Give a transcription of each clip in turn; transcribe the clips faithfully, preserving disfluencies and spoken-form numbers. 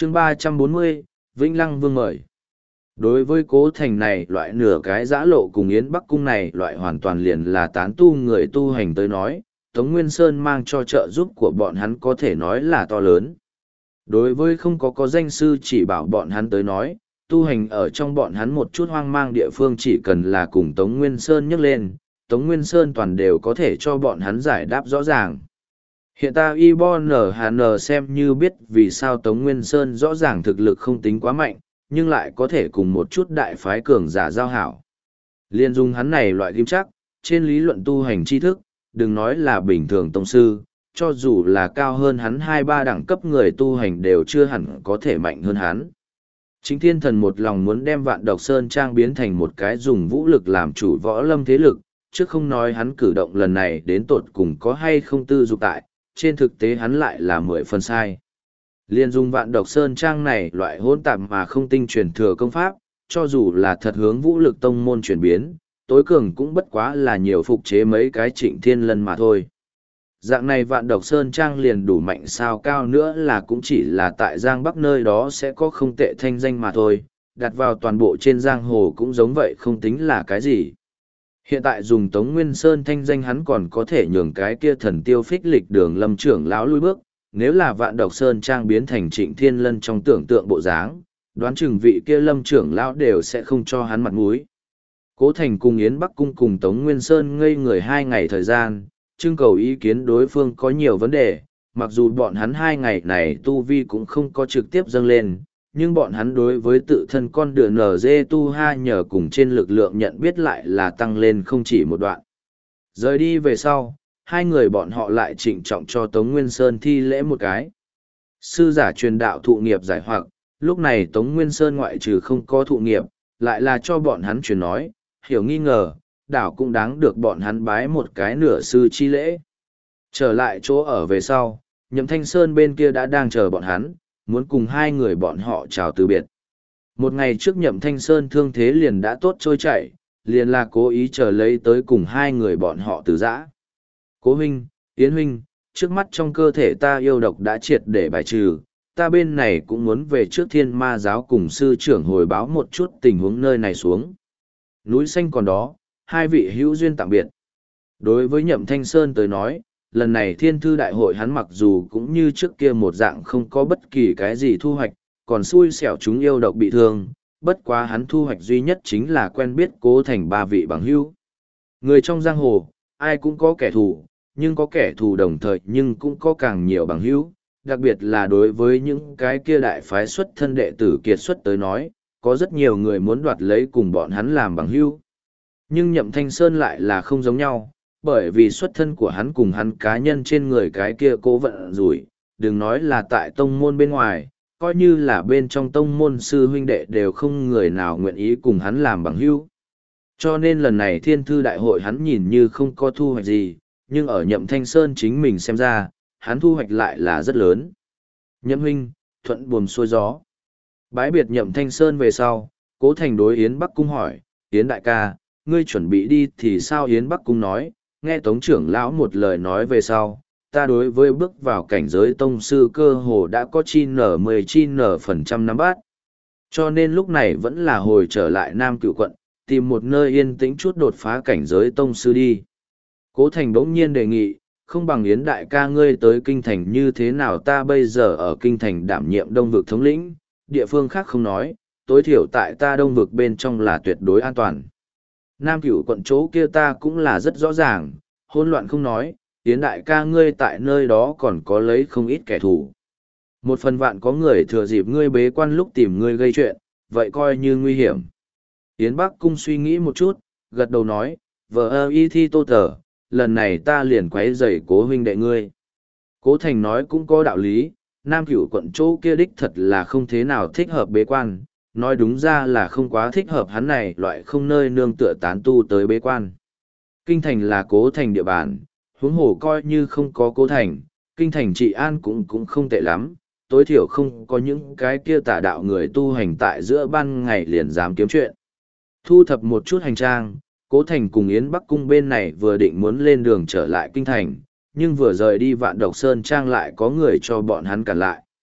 chương ba trăm bốn mươi, Vĩnh Lăng Vương mời. Đối với Cố Thành này loại nửa cái giã lộ cùng Yến Bắc Cung này loại hoàn toàn liền là tán tu người tu hành tới nói, Tống Nguyên Sơn mang cho trợ giúp của bọn hắn có thể nói là to lớn. Đối với không có có danh sư chỉ bảo bọn hắn tới nói, tu hành ở trong bọn hắn một chút hoang mang địa phương chỉ cần là cùng Tống Nguyên Sơn nhắc lên, Tống Nguyên Sơn toàn đều có thể cho bọn hắn giải đáp rõ ràng. Hiện tại Ibon Hà N xem như biết vì sao Tống Nguyên Sơn rõ ràng thực lực không tính quá mạnh, nhưng lại có thể cùng một chút đại phái cường giả giao hảo. Liên dung hắn này loại kim chắc, trên lý luận tu hành tri thức, đừng nói là bình thường tông sư, cho dù là cao hơn hắn hai ba đẳng cấp người tu hành đều chưa hẳn có thể mạnh hơn hắn. Chính thiên thần một lòng muốn đem Vạn Độc Sơn Trang biến thành một cái dùng vũ lực làm chủ võ lâm thế lực, chứ không nói hắn cử động lần này đến tột cùng có hay không tư dục tại, trên thực tế hắn lại là mười phần sai. Liên dung Vạn Độc Sơn Trang này loại hỗn tạp mà không tinh truyền thừa công pháp, cho dù là thật hướng vũ lực tông môn chuyển biến, tối cường cũng bất quá là nhiều phục chế mấy cái Trịnh Thiên Lân mà thôi. Dạng này Vạn Độc Sơn Trang liền đủ mạnh sao cao nữa là cũng chỉ là tại Giang Bắc nơi đó sẽ có không tệ thanh danh mà thôi, đặt vào toàn bộ trên giang hồ cũng giống vậy không tính là cái gì. Hiện tại dùng Tống Nguyên Sơn thanh danh hắn còn có thể nhường cái kia thần tiêu phích lịch đường lâm trưởng lão lui bước, nếu là Vạn Độc Sơn Trang biến thành Trịnh Thiên Lân trong tưởng tượng bộ dáng, đoán chừng vị kia lâm trưởng lão đều sẽ không cho hắn mặt mũi. Cố Thành cùng Yến Bắc Cung cùng Tống Nguyên Sơn ngây người hai ngày thời gian, trưng cầu ý kiến đối phương có nhiều vấn đề, mặc dù bọn hắn hai ngày này tu vi cũng không có trực tiếp dâng lên, nhưng bọn hắn đối với tự thân con đường en giê tu ha nhờ cùng trên lực lượng nhận biết lại là tăng lên không chỉ một đoạn. Rời đi về sau, hai người bọn họ lại trịnh trọng cho Tống Nguyên Sơn thi lễ một cái. Sư giả truyền đạo thụ nghiệp giải hoặc, lúc này Tống Nguyên Sơn ngoại trừ không có thụ nghiệp, lại là cho bọn hắn truyền nói, hiểu nghi ngờ, đảo cũng đáng được bọn hắn bái một cái nửa sư chi lễ. Trở lại chỗ ở về sau, Nhậm Thanh Sơn bên kia đã đang chờ bọn hắn, muốn cùng hai người bọn họ chào từ biệt. Một ngày trước Nhậm Thanh Sơn thương thế liền đã tốt trôi chảy, liền là cố ý chờ lấy tới cùng hai người bọn họ từ giã. Cố huynh, Yến huynh, trước mắt trong cơ thể ta yêu độc đã triệt để bài trừ, ta bên này cũng muốn về trước Thiên Ma giáo cùng sư trưởng hồi báo một chút tình huống nơi này xuống. Núi xanh còn đó, hai vị hữu duyên tạm biệt. Đối với Nhậm Thanh Sơn tới nói, lần này thiên thư đại hội hắn mặc dù cũng như trước kia một dạng không có bất kỳ cái gì thu hoạch, còn xui xẻo chúng yêu độc bị thương, bất quá hắn thu hoạch duy nhất chính là quen biết Cố Thành ba vị bằng hữu. Người trong giang hồ, ai cũng có kẻ thù, nhưng có kẻ thù đồng thời nhưng cũng có càng nhiều bằng hữu, đặc biệt là đối với những cái kia đại phái xuất thân đệ tử kiệt xuất tới nói, có rất nhiều người muốn đoạt lấy cùng bọn hắn làm bằng hữu. Nhưng Nhậm Thanh Sơn lại là không giống nhau, bởi vì xuất thân của hắn cùng hắn cá nhân trên người cái kia cố vận rủi, đừng nói là tại tông môn bên ngoài, coi như là bên trong tông môn sư huynh đệ đều không người nào nguyện ý cùng hắn làm bằng hữu. Cho nên lần này thiên thư đại hội hắn nhìn như không có thu hoạch gì, nhưng ở Nhậm Thanh Sơn chính mình xem ra, hắn thu hoạch lại là rất lớn. Nhậm huynh, thuận buồm xuôi gió. Bái biệt Nhậm Thanh Sơn về sau, Cố Thành đối Yến Bắc Cung hỏi, Yến đại ca, ngươi chuẩn bị đi thì sao? Yến Bắc Cung nói, nghe Tống trưởng lão một lời nói về sau, ta đối với bước vào cảnh giới tông sư cơ hồ đã có chi nở mười chi nở phần trăm nắm bắt. Cho nên lúc này vẫn là hồi trở lại Nam Cựu quận, tìm một nơi yên tĩnh chút đột phá cảnh giới tông sư đi. Cố Thành bỗng nhiên đề nghị, không bằng Yến đại ca ngươi tới kinh thành như thế nào? Ta bây giờ ở kinh thành đảm nhiệm đông vực thống lĩnh, địa phương khác không nói, tối thiểu tại ta đông vực bên trong là tuyệt đối an toàn. Nam Cửu quận chỗ kia ta cũng là rất rõ ràng, hỗn loạn không nói, Yến đại ca ngươi tại nơi đó còn có lấy không ít kẻ thù. Một phần vạn có người thừa dịp ngươi bế quan lúc tìm ngươi gây chuyện, vậy coi như nguy hiểm. Yến Bắc Cung suy nghĩ một chút, gật đầu nói, vợ ơ y thi tô tờ, lần này ta liền quấy rầy Cố huynh đệ ngươi. Cố Thành nói cũng có đạo lý, Nam Cửu quận chỗ kia đích thật là không thế nào thích hợp bế quan, nói đúng ra là không quá thích hợp hắn này loại không nơi nương tựa tán tu tới bế quan. Kinh thành là Cố Thành địa bàn, huống hồ coi như không có Cố Thành, kinh thành trị an cũng cũng không tệ lắm, tối thiểu không có những cái kia tà đạo người tu hành tại giữa ban ngày liền dám kiếm chuyện. Thu thập một chút hành trang, Cố Thành cùng Yến Bắc Cung bên này vừa định muốn lên đường trở lại kinh thành, nhưng vừa rời đi Vạn Độc Sơn Trang lại có người cho bọn hắn cản lại.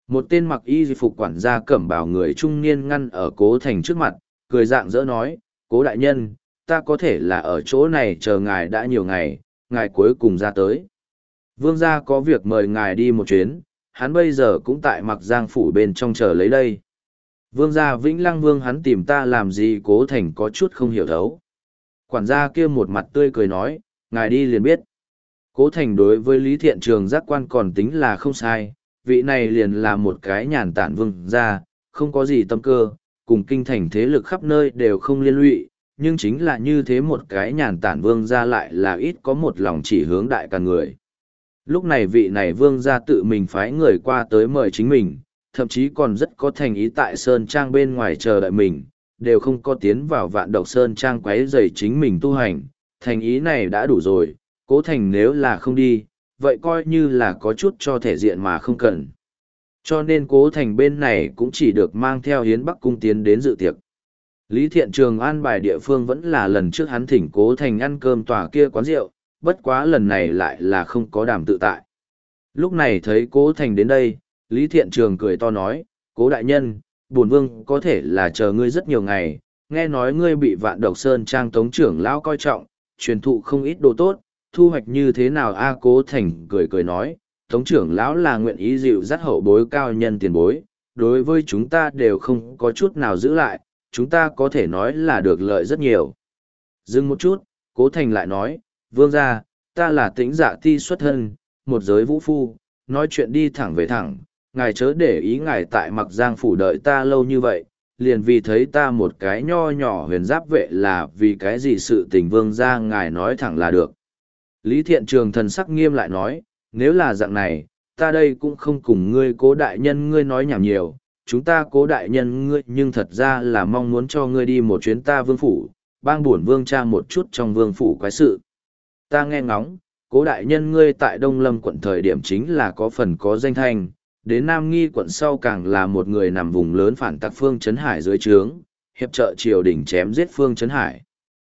Một tên mặc y phục quản gia cẩm bào người trung niên ngăn ở Cố Thành trước mặt, cười rạng rỡ nói, Cố đại nhân, ta có thể là ở chỗ này chờ ngài đã nhiều ngày, ngài cuối cùng ra tới. Vương gia có việc mời ngài đi một chuyến, hắn bây giờ cũng tại Mặc Giang phủ bên trong chờ lấy đây. Vương gia Vĩnh Lăng Vương hắn tìm ta làm gì? Cố Thành có chút không hiểu thấu. Quản gia kia một mặt tươi cười nói, ngài đi liền biết. Cố Thành đối với Lý Thiện Trường giác quan còn tính là không sai, vị này liền là một cái nhàn tản vương gia, không có gì tâm cơ, cùng kinh thành thế lực khắp nơi đều không liên lụy, nhưng chính là như thế một cái nhàn tản vương gia lại là ít có một lòng chỉ hướng đại cả người. Lúc này vị này vương gia tự mình phái người qua tới mời chính mình, thậm chí còn rất có thành ý tại Sơn Trang bên ngoài chờ đợi mình, đều không có tiến vào Vạn Độc Sơn Trang quấy rầy chính mình tu hành, thành ý này đã đủ rồi, Cố Thành nếu là không đi, vậy coi như là có chút cho thể diện mà không cần. Cho nên Cố Thành bên này cũng chỉ được mang theo Hiến Bắc Cung tiến đến dự tiệc. Lý Thiện Trường an bài địa phương vẫn là lần trước hắn thỉnh Cố Thành ăn cơm tòa kia quán rượu, bất quá lần này lại là không có đàm tự tại. Lúc này thấy Cố Thành đến đây, Lý Thiện Trường cười to nói, Cố đại nhân, bổn vương có thể là chờ ngươi rất nhiều ngày, nghe nói ngươi bị Vạn Độc Sơn Trang tống trưởng lão coi trọng, truyền thụ không ít đồ tốt, thu hoạch như thế nào a? Cố Thành cười cười nói, tống trưởng lão là nguyện ý dịu dắt hậu bối cao nhân tiền bối, đối với chúng ta đều không có chút nào giữ lại, chúng ta có thể nói là được lợi rất nhiều. Dừng một chút, Cố Thành lại nói, vương gia, ta là Tĩnh Dạ Ti xuất thân, một giới vũ phu, nói chuyện đi thẳng về thẳng, ngài chớ để ý ngài tại Mặc Giang phủ đợi ta lâu như vậy, liền vì thấy ta một cái nho nhỏ huyền giáp vệ là vì cái gì sự tình vương gia ngài nói thẳng là được. Lý Thiện Trường thần sắc nghiêm lại nói, nếu là dạng này, ta đây cũng không cùng ngươi Cố đại nhân ngươi nói nhảm nhiều, chúng ta Cố đại nhân ngươi nhưng thật ra là mong muốn cho ngươi đi một chuyến ta vương phủ, bang bổn vương tra một chút trong vương phủ quái sự. Ta nghe ngóng, Cố đại nhân ngươi tại Đông Lâm quận thời điểm chính là có phần có danh thanh, đến Nam Nghi quận sau càng là một người nằm vùng lớn phản tặc Phương Trấn Hải dưới trướng, hiệp trợ triều đình chém giết Phương Trấn Hải.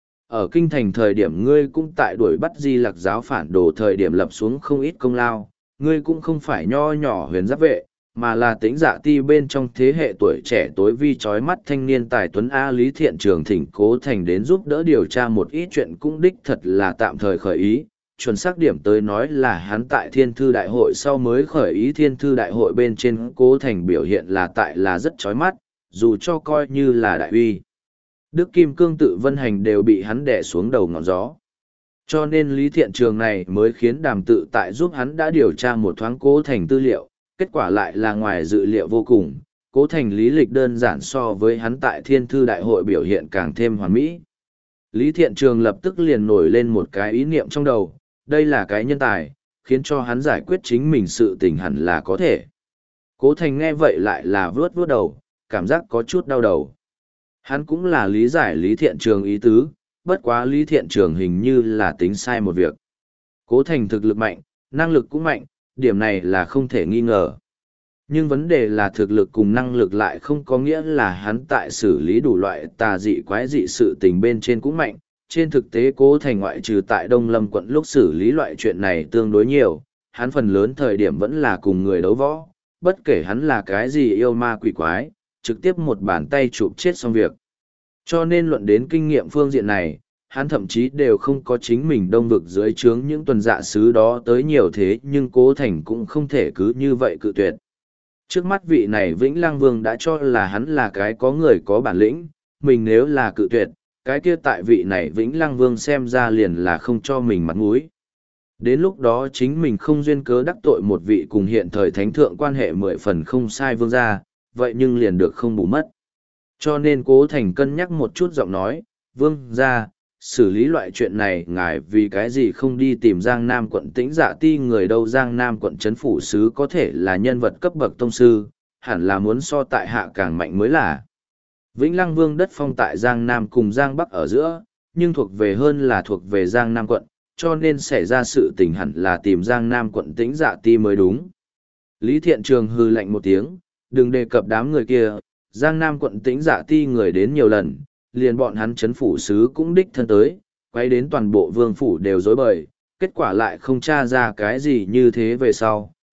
Ở kinh thành thời điểm ngươi cũng tại đuổi bắt Di Lặc giáo phản đồ thời điểm lập xuống không ít công lao, ngươi cũng không phải nho nhỏ huyền giáp vệ, mà là Tĩnh Dạ Ti bên trong thế hệ tuổi trẻ tối vi chói mắt thanh niên tài tuấn A. Lý Thiện Trường thỉnh Cố Thành đến giúp đỡ điều tra một ít chuyện cũng đích thật là tạm thời khởi ý, chuẩn xác điểm tới nói là hắn tại Thiên Thư Đại hội sau mới khởi ý. Thiên Thư Đại hội bên trên Cố Thành biểu hiện là tại là rất chói mắt, dù cho coi như là đại uy. Đức Kim Cương tự Vân Hành đều bị hắn đè xuống đầu ngọn gió. Cho nên Lý Thiện Trường này mới khiến Đàm Tự tại giúp hắn đã điều tra một thoáng Cố Thành tư liệu, kết quả lại là ngoài dự liệu vô cùng. Cố Thành lý lịch đơn giản so với hắn tại Thiên Thư Đại hội biểu hiện càng thêm hoàn mỹ. Lý Thiện Trường lập tức liền nổi lên một cái ý niệm trong đầu, đây là cái nhân tài, khiến cho hắn giải quyết chính mình sự tình hẳn là có thể. Cố Thành nghe vậy lại là vướt vướt đầu, cảm giác có chút đau đầu. Hắn cũng là lý giải Lý Thiện Trường ý tứ, bất quá Lý Thiện Trường hình như là tính sai một việc. Cố Thành thực lực mạnh, năng lực cũng mạnh, điểm này là không thể nghi ngờ. Nhưng vấn đề là thực lực cùng năng lực lại không có nghĩa là hắn tại xử lý đủ loại tà dị quái dị sự tình bên trên cũng mạnh. Trên thực tế Cố Thành ngoại trừ tại Đông Lâm quận lúc xử lý loại chuyện này tương đối nhiều, hắn phần lớn thời điểm vẫn là cùng người đấu võ, bất kể hắn là cái gì yêu ma quỷ quái, trực tiếp một bàn tay chụp chết xong việc. Cho nên luận đến kinh nghiệm phương diện này, hắn thậm chí đều không có chính mình đông vực dưới trướng những tuần dạ sứ đó tới nhiều thế, nhưng Cố Thành cũng không thể cứ như vậy cự tuyệt. Trước mắt vị này Vĩnh Lăng Vương đã cho là hắn là cái có người có bản lĩnh, mình nếu là cự tuyệt, cái kia tại vị này Vĩnh Lăng Vương xem ra liền là không cho mình mặt mũi. Đến lúc đó chính mình không duyên cớ đắc tội một vị cùng hiện thời thánh thượng quan hệ mười phần không sai vương gia, vậy nhưng liền được không bù mất. Cho nên Cố Thành cân nhắc một chút giọng nói, vương gia, xử lý loại chuyện này ngài vì cái gì không đi tìm Giang Nam quận Tĩnh Dạ Ti người đâu? Giang Nam quận trấn phủ sứ có thể là nhân vật cấp bậc tông sư, hẳn là muốn so tại hạ càng mạnh mới là. Vĩnh Lăng Vương đất phong tại Giang Nam cùng Giang Bắc ở giữa, nhưng thuộc về hơn là thuộc về Giang Nam quận, cho nên xảy ra sự tình hẳn là tìm Giang Nam quận Tĩnh Dạ Ti mới đúng. Lý Thiện Trường hừ lạnh một tiếng, đừng đề cập đám người kia, Giang Nam quận Tĩnh Dạ Ti người đến nhiều lần, liền bọn hắn chấn phủ sứ cũng đích thân tới, quay đến toàn bộ vương phủ đều rối bời, kết quả lại không tra ra cái gì như thế về sau,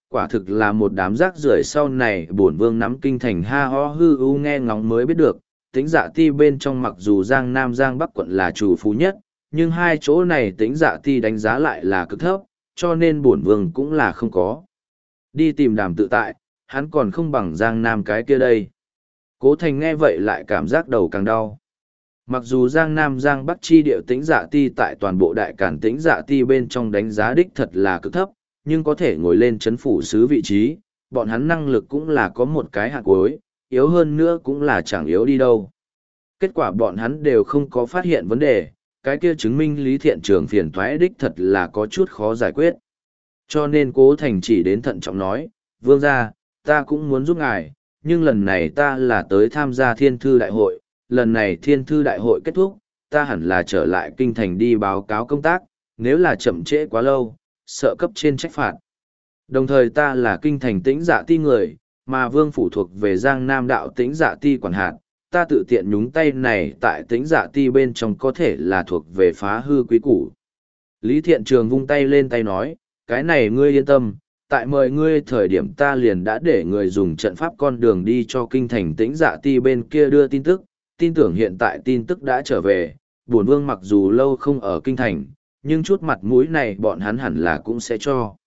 Quả thực là một đám rác rưởi. Sau này bổn vương nắm kinh thành ha ho hư u nghe ngóng mới biết được, Tĩnh Dạ Ti bên trong mặc dù Giang Nam Giang Bắc quận là chủ phú nhất, nhưng hai chỗ này Tĩnh Dạ Ti đánh giá lại là cực thấp, cho nên bổn vương cũng là không có. Đi tìm Đàm Tự Tại, hắn còn không bằng Giang Nam cái kia đây. Cố Thành nghe vậy lại cảm giác đầu càng đau. Mặc dù Giang Nam Giang Bắc chi địa Tĩnh Dạ Ti tại toàn bộ đại cản Tĩnh Dạ Ti bên trong đánh giá đích thật là cực thấp, nhưng có thể ngồi lên chấn phủ sứ vị trí, bọn hắn năng lực cũng là có một cái hạt cuối, yếu hơn nữa cũng là chẳng yếu đi đâu. Kết quả bọn hắn đều không có phát hiện vấn đề, cái kia chứng minh Lý Thiện Trường phiền toái đích thật là có chút khó giải quyết. Cho nên Cố Thành chỉ đến thận trọng nói, vương gia, ta cũng muốn giúp ngài, nhưng lần này ta là tới tham gia thiên thư đại hội, lần này thiên thư đại hội kết thúc, ta hẳn là trở lại kinh thành đi báo cáo công tác, nếu là chậm trễ quá lâu, sợ cấp trên trách phạt. Đồng thời ta là kinh thành Tĩnh Dạ Ti người, mà vương phụ thuộc về Giang Nam đạo Tĩnh Dạ Ti quản hạt, ta tự tiện nhúng tay này tại Tĩnh Dạ Ti bên trong có thể là thuộc về phá hư quý củ. Lý Thiện Trường vung tay lên tay nói, cái này ngươi yên tâm, tại mời ngươi thời điểm ta liền đã để người dùng trận pháp con đường đi cho kinh thành Tĩnh Dạ Ti bên kia đưa tin tức, tin tưởng hiện tại tin tức đã trở về, bổn vương mặc dù lâu không ở kinh thành, nhưng chút mặt mũi này bọn hắn hẳn là cũng sẽ cho.